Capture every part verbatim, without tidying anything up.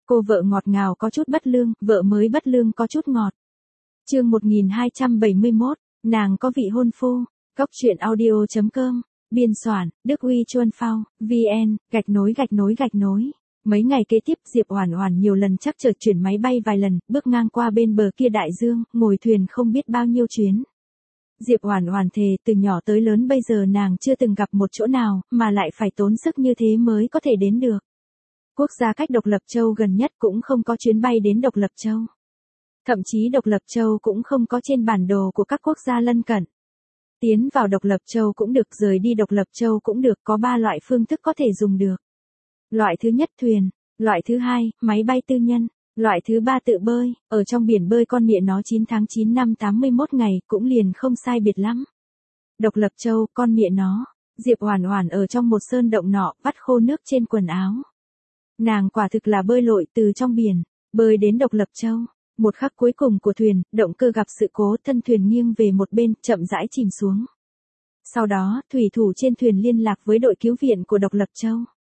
Cô vợ ngọt ngào có chút bất lương, vợ mới bất lương có chút ngọt. Chương một nghìn hai trăm bảy mươi mốt, nàng có vị hôn phu. Cốc truyện audio chấm com, biên soạn, Đức Uy Chuân Phao, vn, gạch nối gạch nối gạch nối. Mấy ngày kế tiếp Diệp Oản Oản nhiều lần chắc chợt chuyển máy bay vài lần, bước ngang qua bên bờ kia đại dương, ngồi thuyền không biết bao nhiêu chuyến. Diệp Oản Oản thề từ nhỏ tới lớn bây giờ nàng chưa từng gặp một chỗ nào mà lại phải tốn sức như thế mới có thể đến được. Quốc gia cách Độc Lập Châu gần nhất cũng không có chuyến bay đến Độc Lập Châu. Thậm chí Độc Lập Châu cũng không có trên bản đồ của các quốc gia lân cận. Tiến vào Độc Lập Châu cũng được, rời đi Độc Lập Châu cũng được, có ba loại phương thức có thể dùng được. Loại thứ nhất thuyền, loại thứ hai, máy bay tư nhân, loại thứ ba tự bơi, ở trong biển bơi con mẹ nó chín tháng chín năm tám mươi mốt ngày cũng liền không sai biệt lắm. Độc Lập Châu, con mẹ nó, Diệp Oản Oản ở trong một sơn động nọ, vắt khô nước trên quần áo. Nàng quả thực là bơi lội từ trong biển, bơi đến Độc Lập Châu. Một khắc cuối cùng của thuyền, động cơ gặp sự cố, thân thuyền nghiêng về một bên, chậm rãi chìm xuống. Sau đó, thủy thủ trên thuyền liên lạc với đội cứu viện của Độc Lập Châu.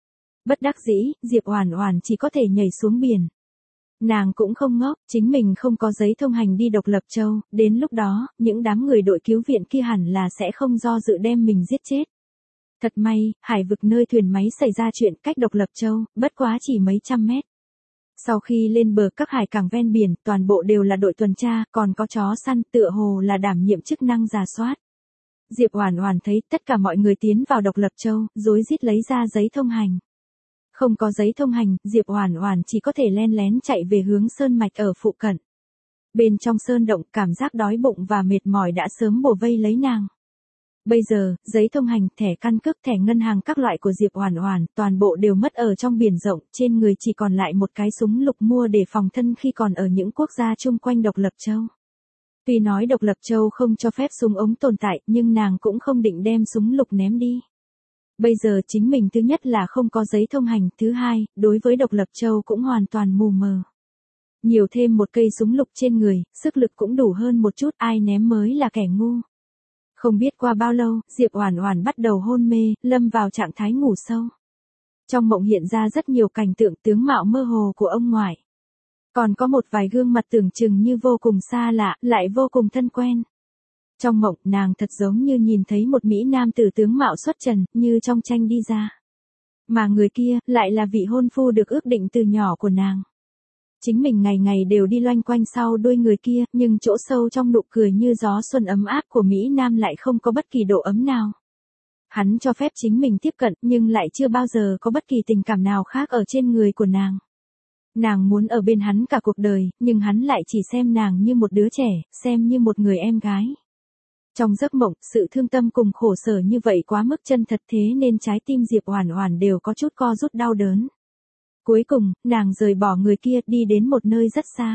Bất đắc dĩ, Diệp Oản Oản chỉ có thể nhảy xuống biển. Nàng cũng không ngốc, chính mình không có giấy thông hành đi Độc Lập Châu, đến lúc đó, những đám người đội cứu viện kia hẳn là sẽ không do dự đem mình giết chết. Thật may, hải vực nơi thuyền máy xảy ra chuyện cách Độc Lập Châu, bất quá chỉ mấy trăm mét. Sau khi lên bờ các hải cảng ven biển, toàn bộ đều là đội tuần tra, còn có chó săn, tựa hồ là đảm nhiệm chức năng rà soát. Diệp Oản Oản thấy tất cả mọi người tiến vào Độc Lập Châu, rối rít lấy ra giấy thông hành. Không có giấy thông hành, Diệp Oản Oản chỉ có thể len lén chạy về hướng sơn mạch ở phụ cận. Bên trong sơn động, cảm giác đói bụng và mệt mỏi đã sớm bủa vây lấy nàng. Bây giờ, giấy thông hành, thẻ căn cước, thẻ ngân hàng các loại của Diệp Oản Oản, toàn bộ đều mất ở trong biển rộng, trên người chỉ còn lại một cái súng lục mua để phòng thân khi còn ở những quốc gia chung quanh Độc Lập Châu. Tuy nói Độc Lập Châu không cho phép súng ống tồn tại, nhưng nàng cũng không định đem súng lục ném đi. Bây giờ chính mình thứ nhất là không có giấy thông hành, thứ hai, đối với Độc Lập Châu cũng hoàn toàn mù mờ. Nhiều thêm một cây súng lục trên người, sức lực cũng đủ hơn một chút, ai ném mới là kẻ ngu. Không biết qua bao lâu, Diệp Oản Oản bắt đầu hôn mê, lâm vào trạng thái ngủ sâu. Trong mộng hiện ra rất nhiều cảnh tượng tướng mạo mơ hồ của ông ngoại. Còn có một vài gương mặt tưởng chừng như vô cùng xa lạ, lại vô cùng thân quen. Trong mộng, nàng thật giống như nhìn thấy một mỹ nam tử tướng mạo xuất trần, như trong tranh đi ra. Mà người kia, lại là vị hôn phu được ước định từ nhỏ của nàng. Chính mình ngày ngày đều đi loanh quanh sau đuôi người kia, nhưng chỗ sâu trong nụ cười như gió xuân ấm áp của Mỹ Nam lại không có bất kỳ độ ấm nào. Hắn cho phép chính mình tiếp cận, nhưng lại chưa bao giờ có bất kỳ tình cảm nào khác ở trên người của nàng. Nàng muốn ở bên hắn cả cuộc đời, nhưng hắn lại chỉ xem nàng như một đứa trẻ, xem như một người em gái. Trong giấc mộng, sự thương tâm cùng khổ sở như vậy quá mức chân thật, thế nên trái tim Diệp Oản Oản đều có chút co rút đau đớn. Cuối cùng, nàng rời bỏ người kia, đi đến một nơi rất xa.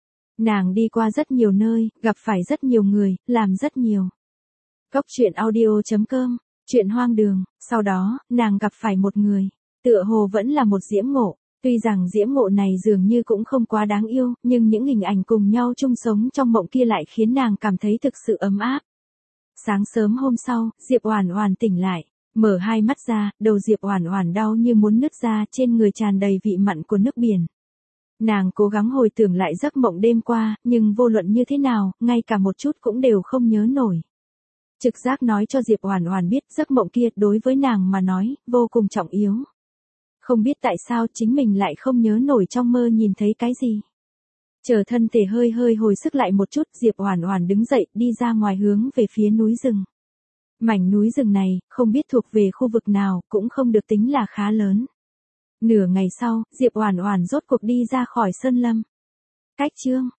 Nàng đi qua rất nhiều nơi, gặp phải rất nhiều người, làm rất nhiều. Cốc truyện audio chấm com, chuyện hoang đường, sau đó, nàng gặp phải một người, tựa hồ vẫn là một diễm ngộ. Tuy rằng diễm ngộ này dường như cũng không quá đáng yêu, nhưng những hình ảnh cùng nhau chung sống trong mộng kia lại khiến nàng cảm thấy thực sự ấm áp. Sáng sớm hôm sau, Diệp Oản Oản tỉnh lại. Mở hai mắt ra, đầu Diệp Oản Oản đau như muốn nứt ra, trên người tràn đầy vị mặn của nước biển. Nàng cố gắng hồi tưởng lại giấc mộng đêm qua, nhưng vô luận như thế nào, ngay cả một chút cũng đều không nhớ nổi. Trực giác nói cho Diệp Oản Oản biết giấc mộng kia đối với nàng mà nói, vô cùng trọng yếu. Không biết tại sao chính mình lại không nhớ nổi trong mơ nhìn thấy cái gì. Chờ thân thể hơi hơi hồi sức lại một chút, Diệp Oản Oản đứng dậy, đi ra ngoài hướng về phía núi rừng. Mảnh núi rừng này, không biết thuộc về khu vực nào, cũng không được tính là khá lớn. Nửa ngày sau, Diệp Oản Oản rốt cuộc đi ra khỏi sơn lâm. Cách chương